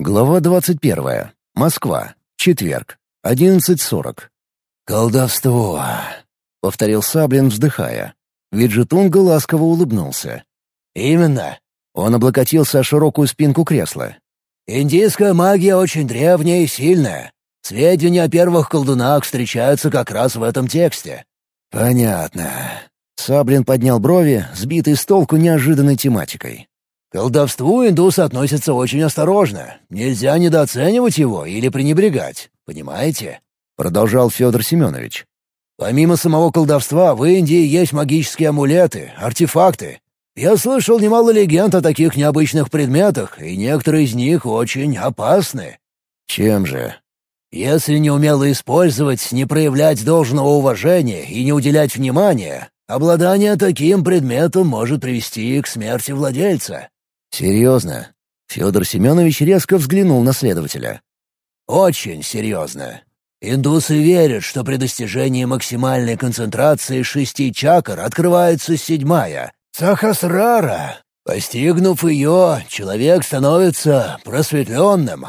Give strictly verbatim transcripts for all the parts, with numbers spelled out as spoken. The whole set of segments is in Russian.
Глава двадцать первая. Москва. Четверг. одиннадцать сорок. «Колдовство», — повторил Саблин, вздыхая. Виджетунга ласково улыбнулся. «Именно». Он облокотился о широкую спинку кресла. «Индийская магия очень древняя и сильная. Сведения о первых колдунах встречаются как раз в этом тексте». «Понятно». Саблин поднял брови, сбитый с толку неожиданной тематикой. «К колдовству индусы относятся очень осторожно. Нельзя недооценивать его или пренебрегать. Понимаете?» — продолжал Федор Семенович. «Помимо самого колдовства, в Индии есть магические амулеты, артефакты. Я слышал немало легенд о таких необычных предметах, и некоторые из них очень опасны». «Чем же?» «Если неумело использовать, не проявлять должного уважения и не уделять внимания, обладание таким предметом может привести к смерти владельца». «Серьезно?» Федор Семенович резко взглянул на следователя. «Очень серьезно. Индусы верят, что при достижении максимальной концентрации шести чакр открывается седьмая — Сахасрара. Постигнув ее, человек становится просветленным.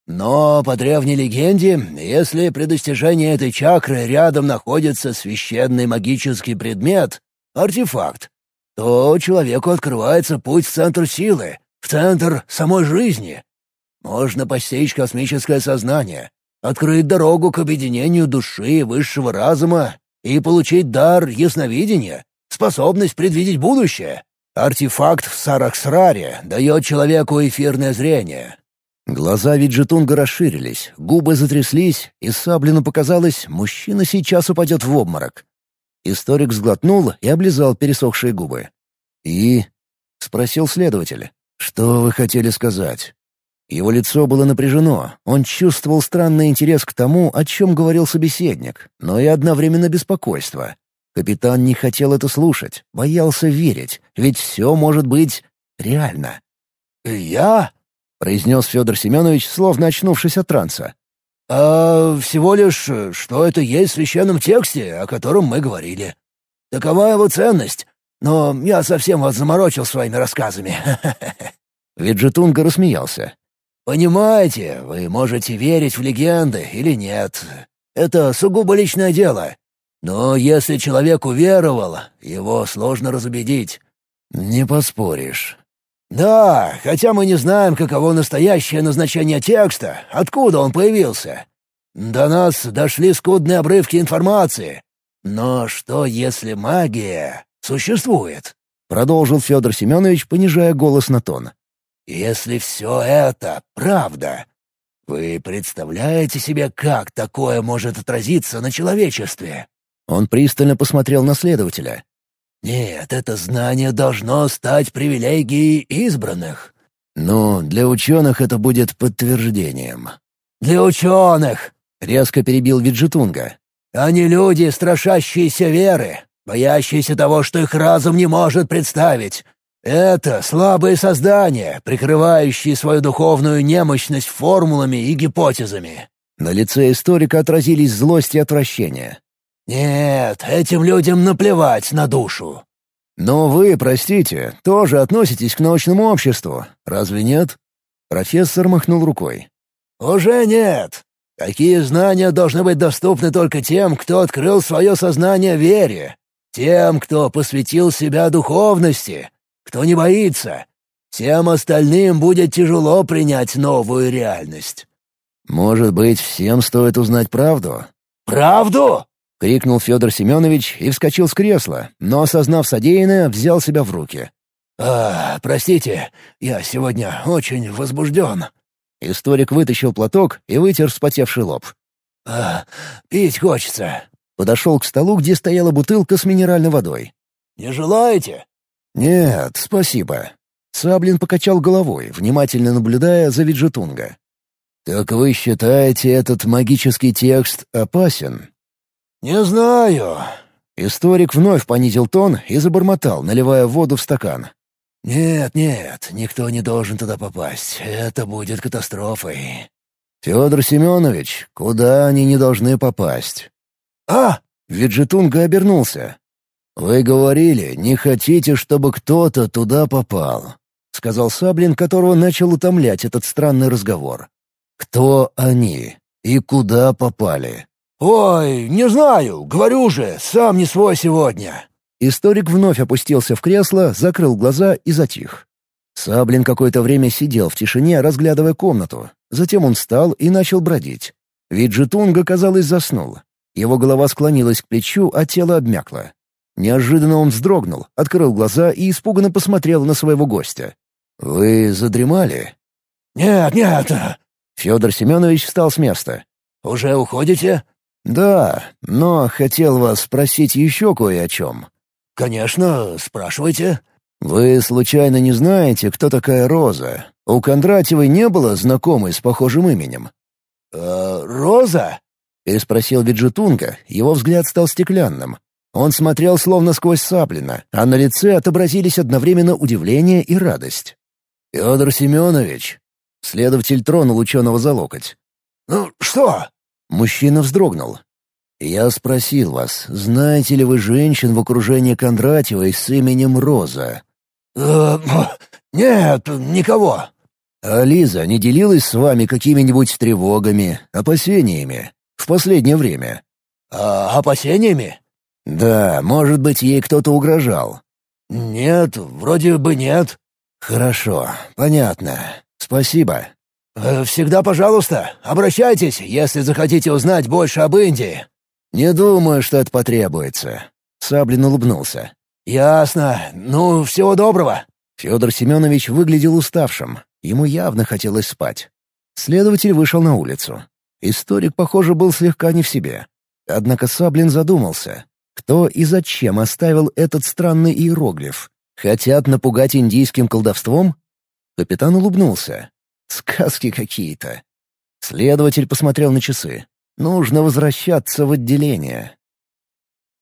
Но по древней легенде, если при достижении этой чакры рядом находится священный магический предмет — артефакт, то человеку открывается путь в центр силы, в центр самой жизни. Можно постичь космическое сознание, открыть дорогу к объединению души и высшего разума и получить дар ясновидения, способность предвидеть будущее. Артефакт в Сарахсраре дает человеку эфирное зрение». Глаза Виджетунга расширились, губы затряслись, и Саблину показалось, мужчина сейчас упадет в обморок. Историк сглотнул и облизал пересохшие губы. «И?» — спросил следователь. «Что вы хотели сказать?» Его лицо было напряжено, он чувствовал странный интерес к тому, о чем говорил собеседник, но и одновременно беспокойство. Капитан не хотел это слушать, боялся верить, ведь все может быть реально. «Я?» — произнес Федор Семенович, словно очнувшись от транса. «А всего лишь, что это есть в священном тексте, о котором мы говорили. Такова его ценность, но я совсем вас заморочил своими рассказами». Виджетунга рассмеялся. «Понимаете, вы можете верить в легенды или нет. Это сугубо личное дело. Но если человек уверовал, его сложно разубедить». «Не поспоришь». «Да, хотя мы не знаем, каково настоящее назначение текста, откуда он появился. До нас дошли скудные обрывки информации. Но что, если магия существует?» — продолжил Федор Семенович, понижая голос на тон. «Если все это правда, вы представляете себе, как такое может отразиться на человечестве?» Он пристально посмотрел на следователя. «Нет, это знание должно стать привилегией избранных». «Ну, для ученых это будет подтверждением». «Для ученых!» — резко перебил Виджетунга. «Они люди, страшащиеся веры, боящиеся того, что их разум не может представить. Это слабые создания, прикрывающие свою духовную немощность формулами и гипотезами». На лице историка отразились злость и отвращение. «Нет, этим людям наплевать на душу». «Но вы, простите, тоже относитесь к научному обществу, разве нет?» Профессор махнул рукой. «Уже нет. Такие знания должны быть доступны только тем, кто открыл свое сознание вере, тем, кто посвятил себя духовности, кто не боится. Всем остальным будет тяжело принять новую реальность». «Может быть, всем стоит узнать правду?» «Правду?» — крикнул Федор Семенович и вскочил с кресла, но, осознав содеянное, взял себя в руки. «А, простите, я сегодня очень возбужден». Историк вытащил платок и вытер вспотевший лоб. «А, пить хочется». Подошел к столу, где стояла бутылка с минеральной водой. «Не желаете?» «Нет, спасибо». Саблин покачал головой, внимательно наблюдая за Виджетунга. «Так вы считаете, этот магический текст опасен?» «Не знаю». Историк вновь понизил тон и забормотал, наливая воду в стакан. «Нет, нет, никто не должен туда попасть. Это будет катастрофой». «Федор Семенович, куда они не должны попасть?» «А!» — Виджетунга обернулся. «Вы говорили, не хотите, чтобы кто-то туда попал. сказал Саблин, которого начал утомлять этот странный разговор. «Кто они и куда попали?» «Ой, не знаю, говорю же, сам не свой сегодня». Историк вновь опустился в кресло, закрыл глаза и затих. Саблин какое-то время сидел в тишине, разглядывая комнату. Затем он встал и начал бродить. Виджетунга, казалось, заснул. Его голова склонилась к плечу, а тело обмякло. Неожиданно он вздрогнул, открыл глаза и испуганно посмотрел на своего гостя. «Вы задремали?» «Нет, нет». Федор Семенович встал с места. «Уже уходите?» «Да, но хотел вас спросить еще кое о чем». «Конечно, спрашивайте». «Вы случайно не знаете, кто такая Роза? У Кондратьевой не было знакомой с похожим именем?» «Э, «Роза?» — переспросил Виджетунга, его взгляд стал стеклянным. Он смотрел словно сквозь Саблина, а на лице отобразились одновременно удивление и радость. «Федор Семенович!» — следователь тронул ученого за локоть. «Ну, что?» Мужчина вздрогнул. «Я спросил вас, знаете ли вы женщин в окружении Кондратьевой с именем Роза?» «Э, «Нет, никого». «А Лиза не делилась с вами какими-нибудь тревогами, опасениями в последнее время?» «А опасениями?» «Да, может быть, ей кто-то угрожал». «Нет, вроде бы нет». «Хорошо, понятно. Спасибо». Э, «Всегда пожалуйста, обращайтесь, если захотите узнать больше об Индии». «Не думаю, что это потребуется». Саблин улыбнулся. «Ясно. Ну, всего доброго». Федор Семенович выглядел уставшим. Ему явно хотелось спать. Следователь вышел на улицу. Историк, похоже, был слегка не в себе. Однако Саблин задумался. Кто и зачем оставил этот странный иероглиф? Хотят напугать индийским колдовством? Капитан улыбнулся. Сказки какие-то. Следователь посмотрел на часы. Нужно возвращаться в отделение.